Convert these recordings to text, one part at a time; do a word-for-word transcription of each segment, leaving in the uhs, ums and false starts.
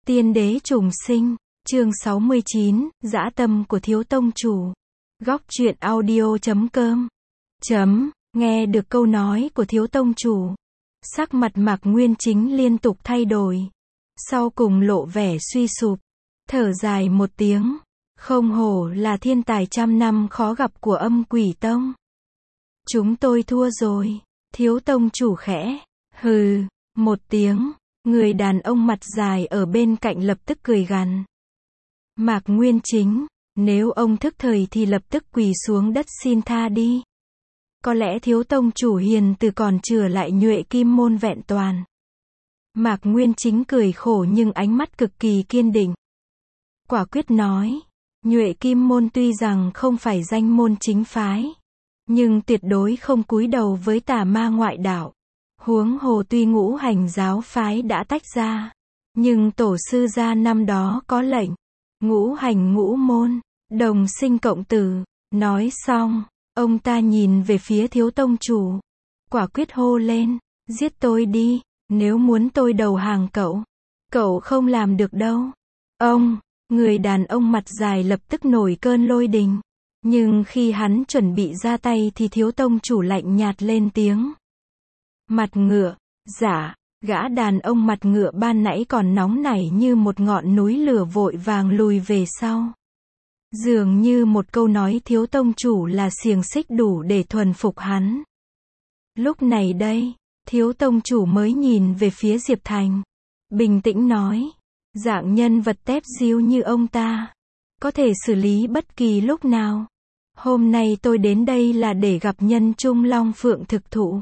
Tiên đế trùng sinh, chương sáu mươi chín, dã tâm của thiếu tông chủ. Góc truyện audio chấm com. Chấm, nghe được câu nói của thiếu tông chủ. Sắc mặt Mạc Nguyên Chính liên tục thay đổi. Sau cùng lộ vẻ suy sụp. Thở dài một tiếng. Không hổ là thiên tài trăm năm khó gặp của âm quỷ tông. Chúng tôi thua rồi. Thiếu tông chủ khẽ. Hừ, một tiếng. Người đàn ông mặt dài ở bên cạnh lập tức cười gằn. Mạc Nguyên Chính, nếu ông thức thời thì lập tức quỳ xuống đất xin tha đi. Có lẽ thiếu tông chủ hiền từ còn chừa lại nhuệ kim môn vẹn toàn. Mạc Nguyên Chính cười khổ nhưng ánh mắt cực kỳ kiên định. Quả quyết nói, nhuệ kim môn tuy rằng không phải danh môn chính phái, nhưng tuyệt đối không cúi đầu với tà ma ngoại đạo. Huống hồ tuy ngũ hành giáo phái đã tách ra, nhưng tổ sư gia năm đó có lệnh, ngũ hành ngũ môn, đồng sinh cộng tử. Nói xong, ông ta nhìn về phía thiếu tông chủ, quả quyết hô lên, giết tôi đi, nếu muốn tôi đầu hàng cậu, cậu không làm được đâu. Ông, người đàn ông mặt dài lập tức nổi cơn lôi đình, nhưng khi hắn chuẩn bị ra tay thì thiếu tông chủ lạnh nhạt lên tiếng. Mặt ngựa, dạ, gã đàn ông mặt ngựa ban nãy còn nóng nảy như một ngọn núi lửa vội vàng lùi về sau. Dường như một câu nói thiếu tông chủ là xiềng xích đủ để thuần phục hắn. Lúc này đây, thiếu tông chủ mới nhìn về phía Diệp Thành. Bình tĩnh nói, dạng nhân vật tép diêu như ông ta, có thể xử lý bất kỳ lúc nào. Hôm nay tôi đến đây là để gặp nhân trung long phượng thực thụ.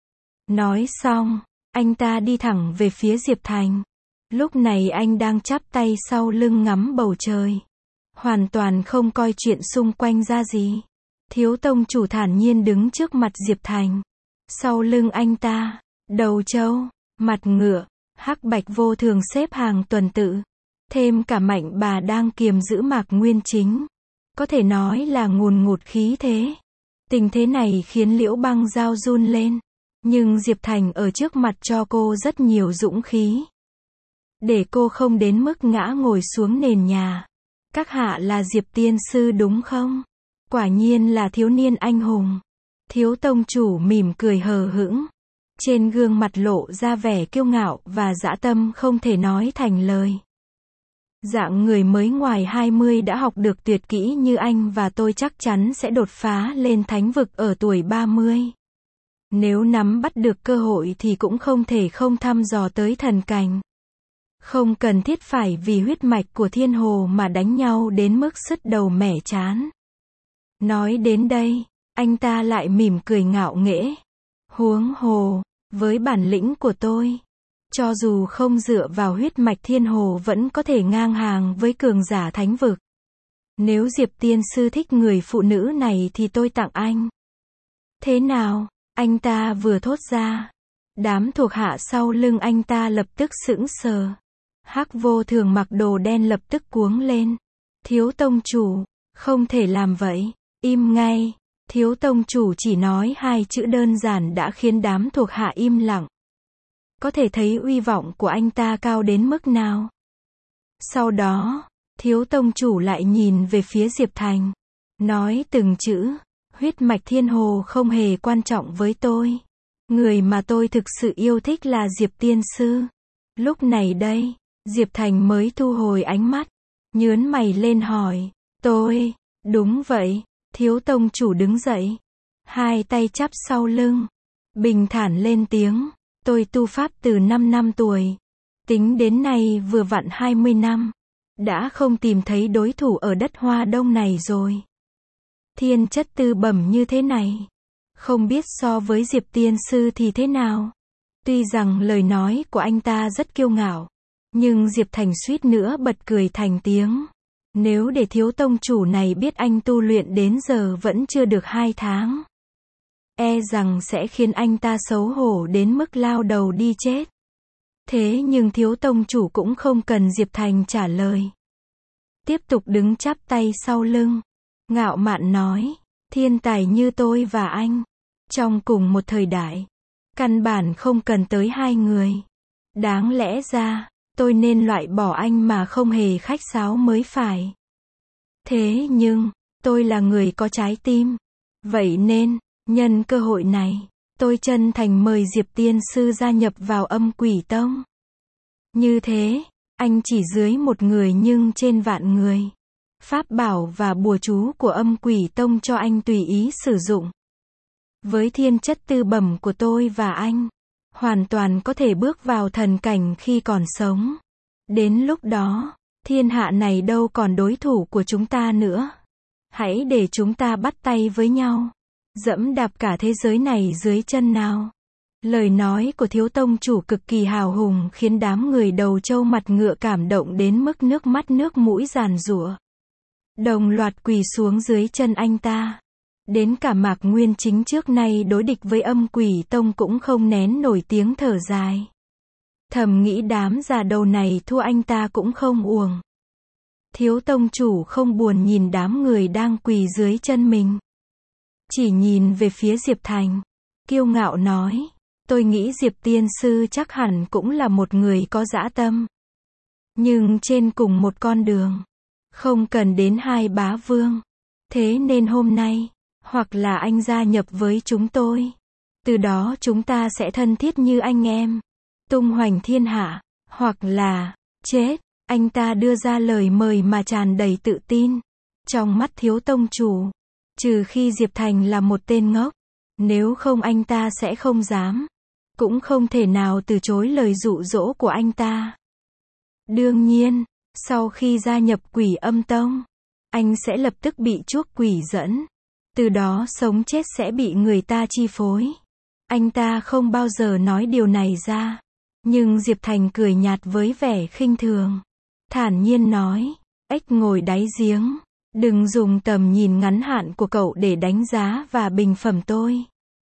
Nói xong, anh ta đi thẳng về phía Diệp Thành. Lúc này anh đang chắp tay sau lưng ngắm bầu trời. Hoàn toàn không coi chuyện xung quanh ra gì. Thiếu tông chủ thản nhiên đứng trước mặt Diệp Thành. Sau lưng anh ta, đầu trâu, mặt ngựa, hắc bạch vô thường xếp hàng tuần tự. Thêm cả mạnh bà đang kiềm giữ Mạc Nguyên Chính. Có thể nói là ngùn ngụt khí thế. Tình thế này khiến Liễu Băng Giao run lên. Nhưng Diệp Thành ở trước mặt cho cô rất nhiều dũng khí. Để cô không đến mức ngã ngồi xuống nền nhà. Các hạ là Diệp tiên sư đúng không? Quả nhiên là thiếu niên anh hùng. Thiếu tông chủ mỉm cười hờ hững. Trên gương mặt lộ ra vẻ kiêu ngạo và dã tâm không thể nói thành lời. Dạng người mới ngoài hai mươi đã học được tuyệt kỹ như anh và tôi chắc chắn sẽ đột phá lên thánh vực ở tuổi ba mươi. Nếu nắm bắt được cơ hội thì cũng không thể không thăm dò tới thần cảnh. Không cần thiết phải vì huyết mạch của thiên hồ mà đánh nhau đến mức sứt đầu mẻ chán. Nói đến đây, anh ta lại mỉm cười ngạo nghễ. Huống hồ, với bản lĩnh của tôi, cho dù không dựa vào huyết mạch thiên hồ vẫn có thể ngang hàng với cường giả thánh vực. Nếu Diệp tiên sư thích người phụ nữ này thì tôi tặng anh. Thế nào? Anh ta vừa thốt ra, đám thuộc hạ sau lưng anh ta lập tức sững sờ. Hắc vô thường mặc đồ đen lập tức cuống lên. Thiếu tông chủ, không thể làm vậy, im ngay. Thiếu tông chủ chỉ nói hai chữ đơn giản đã khiến đám thuộc hạ im lặng. Có thể thấy uy vọng của anh ta cao đến mức nào. Sau đó, thiếu tông chủ lại nhìn về phía Diệp Thành, nói từng chữ. Huyết mạch thiên hồ không hề quan trọng với tôi. Người mà tôi thực sự yêu thích là Diệp tiên sư. Lúc này đây, Diệp Thành mới thu hồi ánh mắt, nhướng mày lên hỏi, tôi, đúng vậy, thiếu tông chủ đứng dậy, hai tay chắp sau lưng, bình thản lên tiếng, tôi tu pháp từ năm năm tuổi, tính đến nay vừa vặn hai mươi năm, đã không tìm thấy đối thủ ở đất Hoa Đông này rồi. Thiên chất tư bẩm như thế này, không biết so với Diệp tiên sư thì thế nào. Tuy rằng lời nói của anh ta rất kiêu ngạo, nhưng Diệp Thành suýt nữa bật cười thành tiếng. Nếu để thiếu tông chủ này biết anh tu luyện đến giờ vẫn chưa được hai tháng, e rằng sẽ khiến anh ta xấu hổ đến mức lao đầu đi chết. Thế nhưng thiếu tông chủ cũng không cần Diệp Thành trả lời. Tiếp tục đứng chắp tay sau lưng. Ngạo mạn nói, thiên tài như tôi và anh, trong cùng một thời đại, căn bản không cần tới hai người. Đáng lẽ ra, tôi nên loại bỏ anh mà không hề khách sáo mới phải. Thế nhưng, tôi là người có trái tim. Vậy nên, nhân cơ hội này, tôi chân thành mời Diệp Tiên Sư gia nhập vào Âm Quỷ Tông. Như thế, anh chỉ dưới một người nhưng trên vạn người. Pháp bảo và bùa chú của Âm Quỷ Tông cho anh tùy ý sử dụng. Với thiên chất tư bẩm của tôi và anh, hoàn toàn có thể bước vào thần cảnh khi còn sống. Đến lúc đó, thiên hạ này đâu còn đối thủ của chúng ta nữa. Hãy để chúng ta bắt tay với nhau, dẫm đạp cả thế giới này dưới chân nào. Lời nói của thiếu tông chủ cực kỳ hào hùng khiến đám người đầu trâu mặt ngựa cảm động đến mức nước mắt nước mũi giàn giụa. Đồng loạt quỳ xuống dưới chân anh ta. Đến cả Mạc Nguyên Chính trước nay đối địch với Âm Quỷ Tông cũng không nén nổi tiếng thở dài. Thầm nghĩ đám già đầu này thua anh ta cũng không uổng. Thiếu tông chủ không buồn nhìn đám người đang quỳ dưới chân mình. Chỉ nhìn về phía Diệp Thành. Kiêu ngạo nói. Tôi nghĩ Diệp Tiên Sư chắc hẳn cũng là một người có dã tâm. Nhưng trên cùng một con đường. Không cần đến hai bá vương. Thế nên hôm nay, hoặc là anh gia nhập với chúng tôi. Từ đó chúng ta sẽ thân thiết như anh em. Tung hoành thiên hạ. Hoặc là, chết. Anh ta đưa ra lời mời mà tràn đầy tự tin. Trong mắt thiếu tông chủ. Trừ khi Diệp Thành là một tên ngốc. Nếu không anh ta sẽ không dám. Cũng không thể nào từ chối lời dụ dỗ của anh ta. Đương nhiên, sau khi gia nhập Quỷ Âm Tông, anh sẽ lập tức bị chuốc quỷ dẫn. Từ đó sống chết sẽ bị người ta chi phối. Anh ta không bao giờ nói điều này ra. Nhưng Diệp Thành cười nhạt với vẻ khinh thường. Thản nhiên nói, ếch ngồi đáy giếng. Đừng dùng tầm nhìn ngắn hạn của cậu để đánh giá và bình phẩm tôi.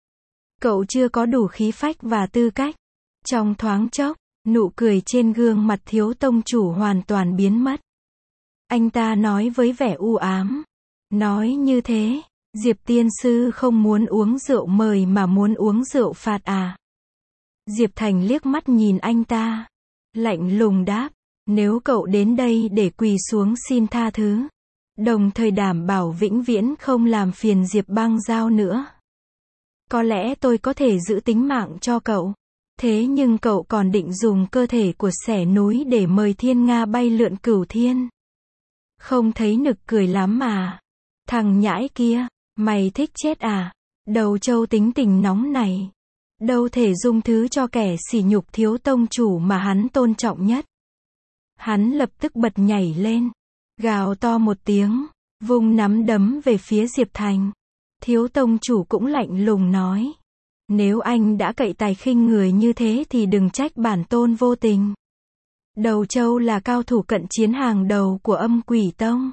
Cậu chưa có đủ khí phách và tư cách. Trong thoáng chốc, nụ cười trên gương mặt thiếu tông chủ hoàn toàn biến mất. Anh ta nói với vẻ u ám. Nói như thế, Diệp Tiên Sư không muốn uống rượu mời mà muốn uống rượu phạt à? Diệp Thành liếc mắt nhìn anh ta. Lạnh lùng đáp. Nếu cậu đến đây để quỳ xuống xin tha thứ. Đồng thời đảm bảo vĩnh viễn không làm phiền Diệp Băng Giao nữa. Có lẽ tôi có thể giữ tính mạng cho cậu. Thế nhưng cậu còn định dùng cơ thể của xẻ núi để mời thiên nga bay lượn cửu thiên. Không thấy nực cười lắm mà. Thằng nhãi kia, mày thích chết à? Đầu trâu tính tình nóng này. Đâu thể dung thứ cho kẻ sỉ nhục thiếu tông chủ mà hắn tôn trọng nhất. Hắn lập tức bật nhảy lên. Gào to một tiếng. Vung nắm đấm về phía Diệp Thành. Thiếu tông chủ cũng lạnh lùng nói. Nếu anh đã cậy tài khinh người như thế thì đừng trách bản tôn vô tình. Đầu trâu là cao thủ cận chiến hàng đầu của Âm Quỷ Tông.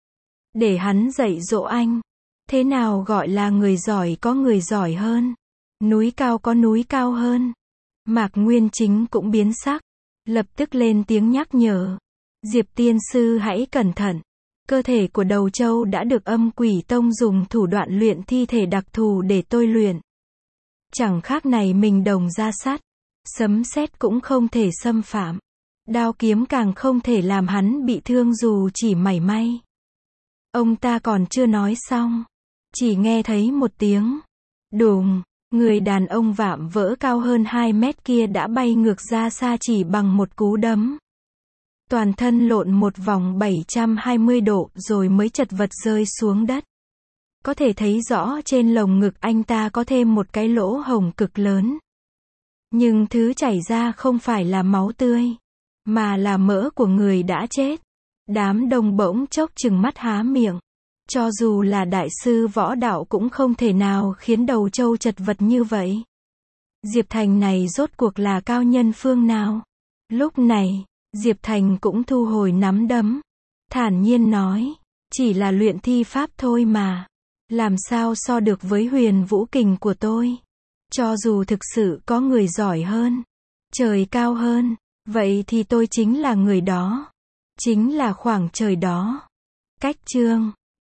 Để hắn dạy dỗ anh. Thế nào gọi là người giỏi có người giỏi hơn. Núi cao có núi cao hơn. Mạc Nguyên Chính cũng biến sắc. Lập tức lên tiếng nhắc nhở. Diệp Tiên Sư hãy cẩn thận. Cơ thể của đầu trâu đã được Âm Quỷ Tông dùng thủ đoạn luyện thi thể đặc thù để tôi luyện. Chẳng khác này mình đồng ra sắt. Sấm sét cũng không thể xâm phạm. Đao kiếm càng không thể làm hắn bị thương dù chỉ mảy may. Ông ta còn chưa nói xong. Chỉ nghe thấy một tiếng. Đùng, người đàn ông vạm vỡ cao hơn hai mét kia đã bay ngược ra xa chỉ bằng một cú đấm. Toàn thân lộn một vòng bảy trăm hai mươi độ rồi mới chật vật rơi xuống đất. Có thể thấy rõ trên lồng ngực anh ta có thêm một cái lỗ hổng cực lớn. Nhưng thứ chảy ra không phải là máu tươi, mà là mỡ của người đã chết. Đám đông bỗng chốc trừng mắt há miệng. Cho dù là đại sư võ đạo cũng không thể nào khiến đầu trâu chật vật như vậy. Diệp Thành này rốt cuộc là cao nhân phương nào? Lúc này, Diệp Thành cũng thu hồi nắm đấm. Thản nhiên nói, chỉ là luyện thi pháp thôi mà. Làm sao so được với huyền vũ kình của tôi? Cho dù thực sự có người giỏi hơn, trời cao hơn, vậy thì tôi chính là người đó. Chính là khoảng trời đó. Cách chương